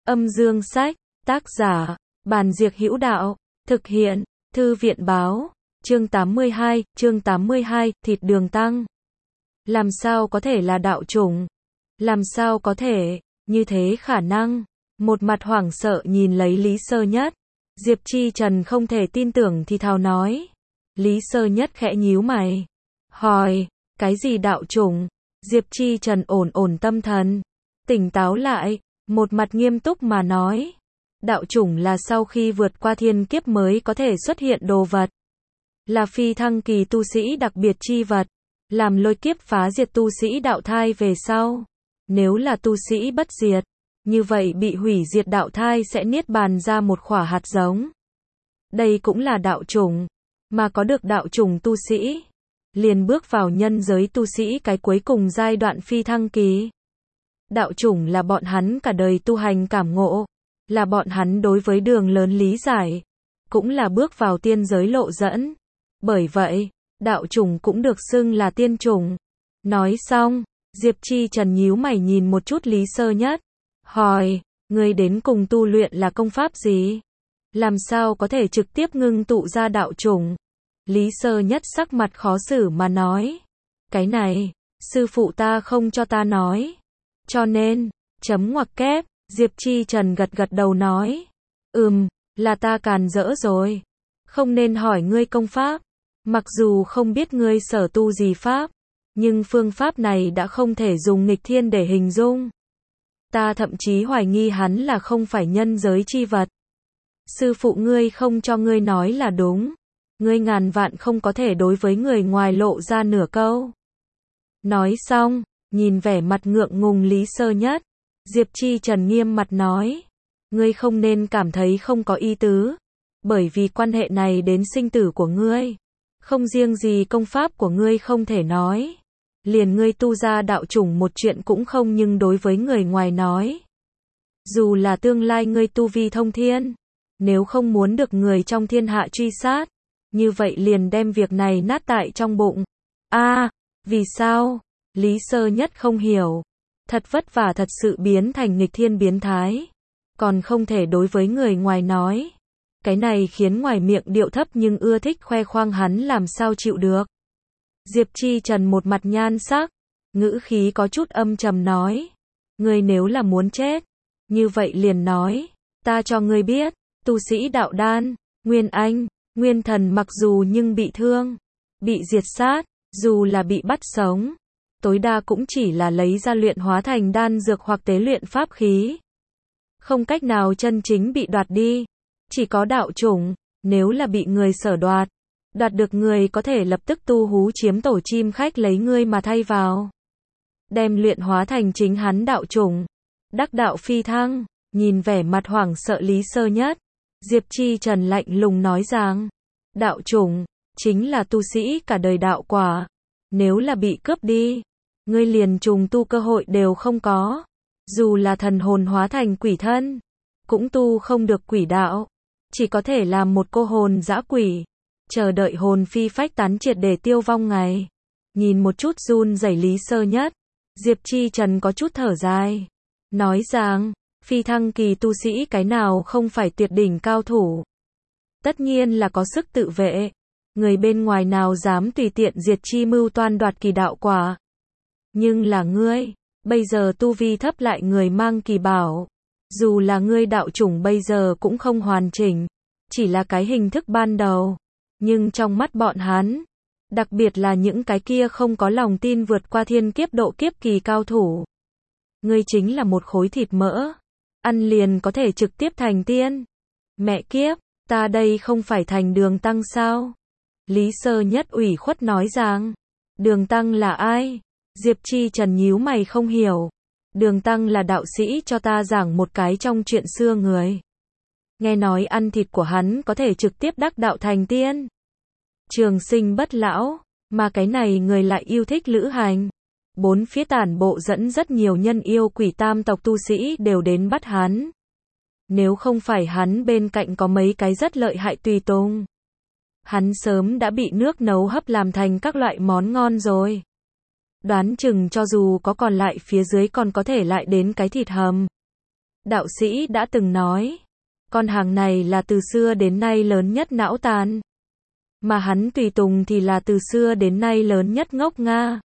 Âm dương sách, tác giả, Bàn Diệc Hữu Đạo, thực hiện, Thư viện báo, chương 82, thịt đường tăng. Làm sao có thể là đạo chủng? Làm sao có thể, như thế khả năng? Một mặt hoảng sợ nhìn lấy Lý Sơ Nhất. Diệp Chi Trần không thể tin tưởng thì thào nói. Lý Sơ Nhất khẽ nhíu mày. Hỏi, cái gì đạo chủng? Diệp Chi Trần ổn tâm thần. Tỉnh táo lại, một mặt nghiêm túc mà nói. Đạo chủng là sau khi vượt qua thiên kiếp mới có thể xuất hiện đồ vật. Là phi thăng kỳ tu sĩ đặc biệt chi vật. Làm lôi kiếp phá diệt tu sĩ đạo thai về sau. Nếu là tu sĩ bất diệt, như vậy bị hủy diệt đạo thai sẽ niết bàn ra một khỏa hạt giống. Đây cũng là đạo chủng. Mà có được đạo chủng tu sĩ, liền bước vào nhân giới tu sĩ cái cuối cùng giai đoạn phi thăng kỳ. Đạo chủng là bọn hắn cả đời tu hành cảm ngộ, là bọn hắn đối với đường lớn lý giải, cũng là bước vào tiên giới lộ dẫn. Bởi vậy, đạo chủng cũng được xưng là tiên chủng. Nói xong, Diệp Chi Trần nhíu mày nhìn một chút Lý Sơ Nhất. Hỏi, ngươi đến cùng tu luyện là công pháp gì? Làm sao có thể trực tiếp ngưng tụ ra đạo chủng? Lý Sơ Nhất sắc mặt khó xử mà nói. Cái này, sư phụ ta không cho ta nói. Cho nên, chấm ngoặc kép, Diệp Chi Trần gật đầu nói. Là ta càn rỡ rồi. Không nên hỏi ngươi công pháp. Mặc dù không biết ngươi sở tu gì pháp, nhưng phương pháp này đã không thể dùng nghịch thiên để hình dung. Ta thậm chí hoài nghi hắn là không phải nhân giới chi vật. Sư phụ ngươi không cho ngươi nói là đúng. Ngươi ngàn vạn không có thể đối với người ngoài lộ ra nửa câu. Nói xong, nhìn vẻ mặt ngượng ngùng Lý Sơ Nhất, Diệp Chi Trần nghiêm mặt nói. Ngươi không nên cảm thấy không có ý tứ. Bởi vì quan hệ này đến sinh tử của ngươi. Không riêng gì công pháp của ngươi không thể nói. Liền ngươi tu ra đạo chủng một chuyện cũng không nhưng đối với người ngoài nói. Dù là tương lai ngươi tu vi thông thiên, nếu không muốn được người trong thiên hạ truy sát, như vậy liền đem việc này nát tại trong bụng. Vì sao? Lý Sơ Nhất không hiểu. Thật vất vả thật sự biến thành nghịch thiên biến thái. Còn không thể đối với người ngoài nói. Cái này khiến ngoài miệng điệu thấp nhưng ưa thích khoe khoang hắn làm sao chịu được. Diệp Chi Trần một mặt nhan sắc, ngữ khí có chút âm trầm nói. Ngươi nếu là muốn chết, như vậy liền nói. Ta cho ngươi biết, tu sĩ đạo đan, Nguyên Anh, Nguyên Thần mặc dù nhưng bị thương, bị diệt sát, dù là bị bắt sống, tối đa cũng chỉ là lấy ra luyện hóa thành đan dược hoặc tế luyện pháp khí. Không cách nào chân chính bị đoạt đi. Chỉ có đạo chủng, nếu là bị người sở đoạt được người có thể lập tức tu hú chiếm tổ chim khách lấy ngươi mà thay vào. Đem luyện hóa thành chính hắn đạo chủng. Đắc đạo phi thăng, nhìn vẻ mặt hoảng sợ Lý Sơ Nhất. Diệp Chi Trần lạnh lùng nói rằng, đạo chủng, chính là tu sĩ cả đời đạo quả. Nếu là bị cướp đi, ngươi liền trùng tu cơ hội đều không có. Dù là thần hồn hóa thành quỷ thân, cũng tu không được quỷ đạo. Chỉ có thể làm một cô hồn dã quỷ, chờ đợi hồn phi phách tán triệt để tiêu vong ngày. Nhìn một chút run rẩy Lý Sơ Nhất, Diệp Chi Trần có chút thở dài. Nói rằng, phi thăng kỳ tu sĩ cái nào không phải tuyệt đỉnh cao thủ. Tất nhiên là có sức tự vệ. Người bên ngoài nào dám tùy tiện diệt chi mưu toan đoạt kỳ đạo quả. Nhưng là ngươi, bây giờ tu vi thấp lại người mang kỳ bảo. Dù là ngươi đạo chủng bây giờ cũng không hoàn chỉnh, chỉ là cái hình thức ban đầu. Nhưng trong mắt bọn hắn, đặc biệt là những cái kia không có lòng tin vượt qua thiên kiếp độ kiếp kỳ cao thủ. Ngươi chính là một khối thịt mỡ, ăn liền có thể trực tiếp thành tiên. Mẹ kiếp, ta đây không phải thành đường tăng sao? Lý Sơ Nhất ủy khuất nói rằng, đường tăng là ai? Diệp Chi Trần nhíu mày không hiểu. Đường tăng là đạo sĩ cho ta giảng một cái trong chuyện xưa người. Nghe nói ăn thịt của hắn có thể trực tiếp đắc đạo thành tiên. Trường sinh bất lão, mà cái này người lại yêu thích lữ hành. Bốn phía tản bộ dẫn rất nhiều nhân yêu quỷ tam tộc tu sĩ đều đến bắt hắn. Nếu không phải hắn bên cạnh có mấy cái rất lợi hại tùy tùng, hắn sớm đã bị nước nấu hấp làm thành các loại món ngon rồi. Đoán chừng cho dù có còn lại phía dưới còn có thể lại đến cái thịt hầm. Đạo sĩ đã từng nói, con hàng này là từ xưa đến nay lớn nhất não tàn. Mà hắn tùy tùng thì là từ xưa đến nay lớn nhất ngốc nga.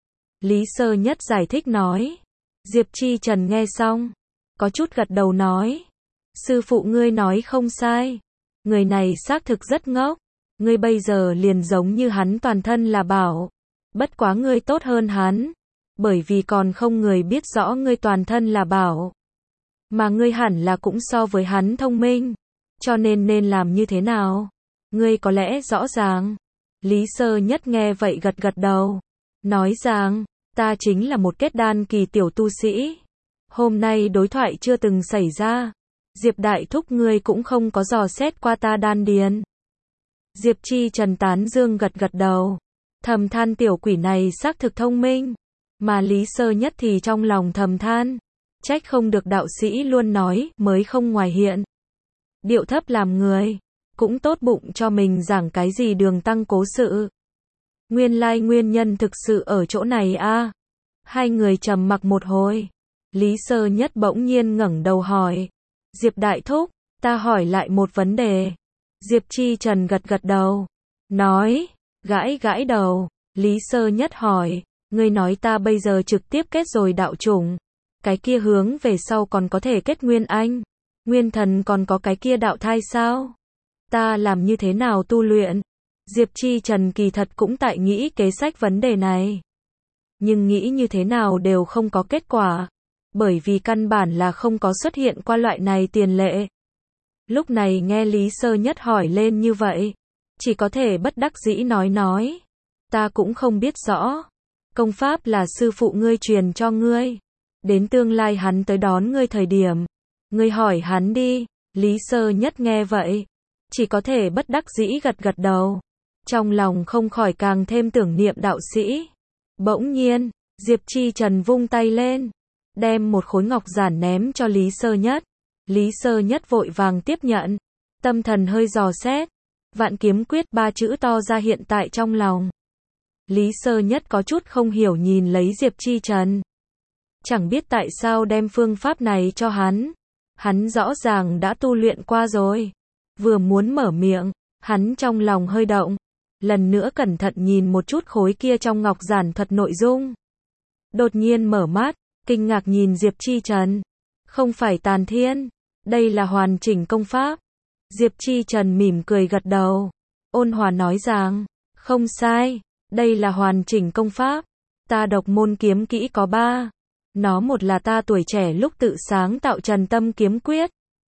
Lý Sơ Nhất giải thích nói. Diệp Chi Trần nghe xong, có chút gật đầu nói. Sư phụ ngươi nói không sai. Người này xác thực rất ngốc. Ngươi bây giờ liền giống như hắn toàn thân là bảo. Bất quá ngươi tốt hơn hắn. Bởi vì còn không người biết rõ ngươi toàn thân là bảo. Mà ngươi hẳn là cũng so với hắn thông minh. Cho nên làm như thế nào? Ngươi có lẽ rõ ràng. Lý Sơ Nhất nghe vậy gật gật đầu. Nói rằng, ta chính là một kết đan kỳ tiểu tu sĩ. Hôm nay đối thoại chưa từng xảy ra. Diệp Đại Thúc ngươi cũng không có dò xét qua ta đan điền. Diệp Chi Trần tán dương gật gật đầu. Thầm than tiểu quỷ này xác thực thông minh. Mà Lý Sơ Nhất thì trong lòng thầm than. Trách không được đạo sĩ luôn nói mới không ngoài hiện. Điệu thấp làm người. Cũng tốt bụng cho mình giảng cái gì đường tăng cố sự. Nguyên lai nguyên nhân thực sự ở chỗ này a. Hai người trầm mặc một hồi. Lý Sơ Nhất bỗng nhiên ngẩng đầu hỏi. Diệp Đại Thúc, ta hỏi lại một vấn đề. Diệp Chi Trần gật gật đầu. Nói, gãi gãi đầu. Lý Sơ Nhất hỏi, ngươi nói ta bây giờ trực tiếp kết rồi đạo chủng. Cái kia hướng về sau còn có thể kết nguyên anh. Nguyên thần còn có cái kia đạo thai sao? Ta làm như thế nào tu luyện? Diệp Chi Trần kỳ thật cũng tại nghĩ kế sách vấn đề này. Nhưng nghĩ như thế nào đều không có kết quả. Bởi vì căn bản là không có xuất hiện qua loại này tiền lệ. Lúc này nghe Lý Sơ Nhất hỏi lên như vậy. Chỉ có thể bất đắc dĩ nói. Ta cũng không biết rõ. Công pháp là sư phụ ngươi truyền cho ngươi. Đến tương lai hắn tới đón ngươi thời điểm. Ngươi hỏi hắn đi. Lý Sơ Nhất nghe vậy. Chỉ có thể bất đắc dĩ gật gật đầu. Trong lòng không khỏi càng thêm tưởng niệm đạo sĩ. Bỗng nhiên, Diệp Chi Trần vung tay lên. Đem một khối ngọc giản ném cho Lý Sơ Nhất. Lý Sơ Nhất vội vàng tiếp nhận. Tâm thần hơi dò xét. Vạn Kiếm Quyết 3 chữ to ra hiện tại trong lòng. Lý Sơ Nhất có chút không hiểu nhìn lấy Diệp Chi Trần. Chẳng biết tại sao đem phương pháp này cho hắn. Hắn rõ ràng đã tu luyện qua rồi. Vừa muốn mở miệng, hắn trong lòng hơi động. Lần nữa cẩn thận nhìn một chút khối kia trong ngọc giản thuật nội dung. Đột nhiên mở mắt, kinh ngạc nhìn Diệp Chi Trần. Không phải tàn thiên, đây là hoàn chỉnh công pháp. Diệp Chi Trần mỉm cười gật đầu. Ôn hòa nói rằng, không sai, đây là hoàn chỉnh công pháp. Ta độc môn kiếm kỹ có 3. Nó một là ta tuổi trẻ lúc tự sáng tạo Trần Tâm Kiếm Quyết.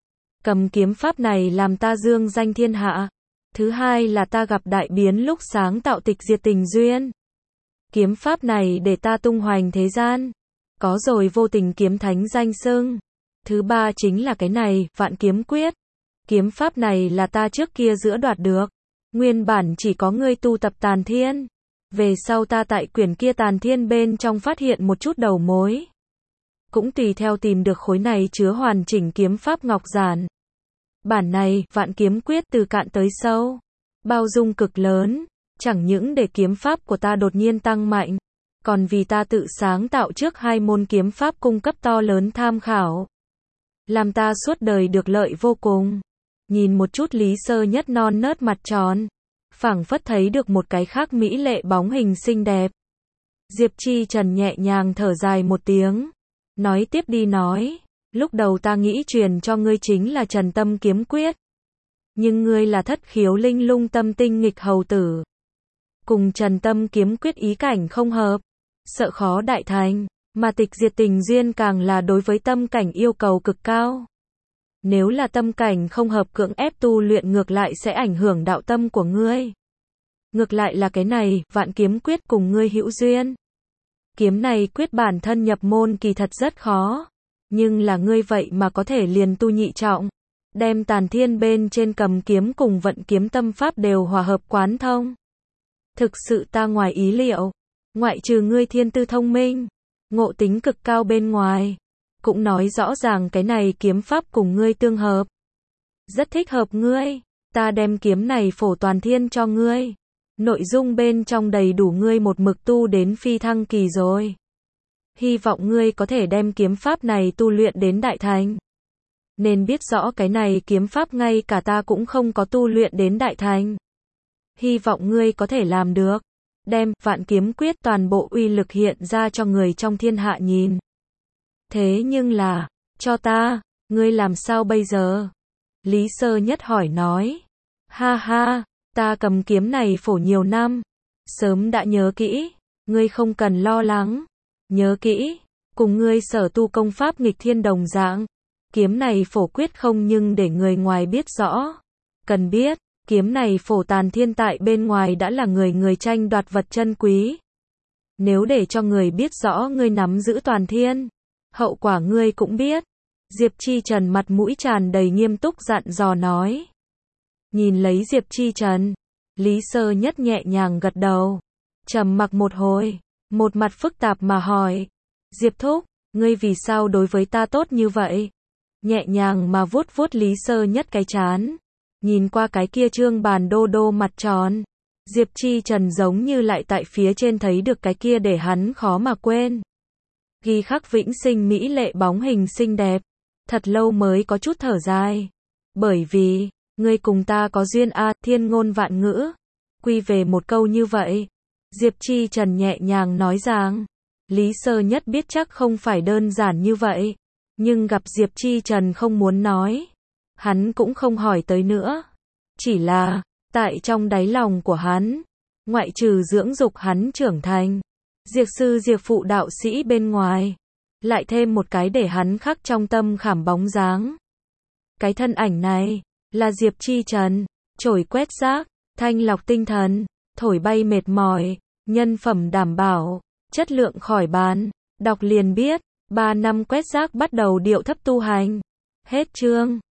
Cầm kiếm pháp này làm ta dương danh thiên hạ. Thứ hai là ta gặp đại biến lúc sáng tạo Tịch Diệt Tình Duyên. Kiếm pháp này để ta tung hoành thế gian. Có rồi vô tình kiếm thánh danh xưng. Thứ ba chính là cái này, Vạn Kiếm Quyết. Kiếm pháp này là ta trước kia giữa đoạt được. Nguyên bản chỉ có ngươi tu tập tàn thiên. Về sau ta tại quyển kia tàn thiên bên trong phát hiện một chút đầu mối. Cũng tùy theo tìm được khối này chứa hoàn chỉnh kiếm pháp ngọc giản. Bản này, Vạn Kiếm Quyết từ cạn tới sâu. Bao dung cực lớn. Chẳng những để kiếm pháp của ta đột nhiên tăng mạnh. Còn vì ta tự sáng tạo trước 2 môn kiếm pháp cung cấp to lớn tham khảo. Làm ta suốt đời được lợi vô cùng. Nhìn một chút Lý Sơ Nhất non nớt mặt tròn. Phảng phất thấy được một cái khác mỹ lệ bóng hình xinh đẹp. Diệp Chi Trần nhẹ nhàng thở dài một tiếng. Nói tiếp đi nói. Lúc đầu ta nghĩ truyền cho ngươi chính là Trần Tâm Kiếm Quyết. Nhưng ngươi là Thất Khiếu Linh Lung Tâm Tinh Nghịch Hầu Tử. Cùng Trần Tâm Kiếm Quyết ý cảnh không hợp. Sợ khó đại thành. Mà Tịch Diệt Tình Duyên càng là đối với tâm cảnh yêu cầu cực cao. Nếu là tâm cảnh không hợp cưỡng ép tu luyện ngược lại sẽ ảnh hưởng đạo tâm của ngươi. Ngược lại là cái này, Vạn Kiếm Quyết cùng ngươi hữu duyên. Kiếm này quyết bản thân nhập môn kỳ thật rất khó. Nhưng là ngươi vậy mà có thể liền tu nhị trọng. Đem tàn thiên bên trên cầm kiếm cùng vận kiếm tâm pháp đều hòa hợp quán thông. Thực sự ta ngoài ý liệu. Ngoại trừ ngươi thiên tư thông minh, ngộ tính cực cao bên ngoài. Cũng nói rõ ràng cái này kiếm pháp cùng ngươi tương hợp. Rất thích hợp ngươi. Ta đem kiếm này phổ toàn thiên cho ngươi. Nội dung bên trong đầy đủ ngươi một mực tu đến phi thăng kỳ rồi. Hy vọng ngươi có thể đem kiếm pháp này tu luyện đến đại thành. nên biết rõ cái này kiếm pháp ngay cả ta cũng không có tu luyện đến đại thành. Hy vọng ngươi có thể làm được. Đem Vạn Kiếm Quyết toàn bộ uy lực hiện ra cho người trong thiên hạ nhìn. Thế nhưng là, cho ta, ngươi làm sao bây giờ? Lý Sơ Nhất hỏi nói. Ha ha, ta cầm kiếm này phổ nhiều năm. Sớm đã nhớ kỹ, ngươi không cần lo lắng. Nhớ kỹ, cùng ngươi sở tu công pháp nghịch thiên đồng dạng. Kiếm này phổ quyết không nhưng để người ngoài biết rõ. Cần biết, kiếm này phổ tàn thiên tại bên ngoài đã là người tranh đoạt vật chân quý. Nếu để cho người biết rõ ngươi nắm giữ toàn thiên, hậu quả ngươi cũng biết. Diệp Chi Trần mặt mũi tràn đầy nghiêm túc dặn dò nói. Nhìn lấy Diệp Chi Trần, Lý Sơ Nhất nhẹ nhàng gật đầu. Trầm mặc một hồi, một mặt phức tạp mà hỏi. Diệp Thúc, ngươi vì sao đối với ta tốt như vậy? Nhẹ nhàng mà vuốt vuốt Lý Sơ Nhất cái trán. Nhìn qua cái kia trương bàn đô đô mặt tròn. Diệp Chi Trần giống như lại tại phía trên thấy được cái kia để hắn khó mà quên. Ghi khắc vĩnh sinh mỹ lệ bóng hình xinh đẹp. Thật lâu mới có chút thở dài. Bởi vì, ngươi cùng ta có duyên a, thiên ngôn vạn ngữ. Quy về một câu như vậy. Diệp Chi Trần nhẹ nhàng nói rằng. Lý Sơ Nhất biết chắc không phải đơn giản như vậy. Nhưng gặp Diệp Chi Trần không muốn nói. Hắn cũng không hỏi tới nữa. Chỉ là, tại trong đáy lòng của hắn, ngoại trừ dưỡng dục hắn trưởng thành, Diệp sư Diệp phụ đạo sĩ bên ngoài, lại thêm một cái để hắn khắc trong tâm khảm bóng dáng. Cái thân ảnh này, là Diệp Chi Trần, chổi quét rác, thanh lọc tinh thần, thổi bay mệt mỏi, nhân phẩm đảm bảo, chất lượng khỏi bàn, đọc liền biết, 3 năm quét rác bắt đầu điệu thấp tu hành. Hết chương.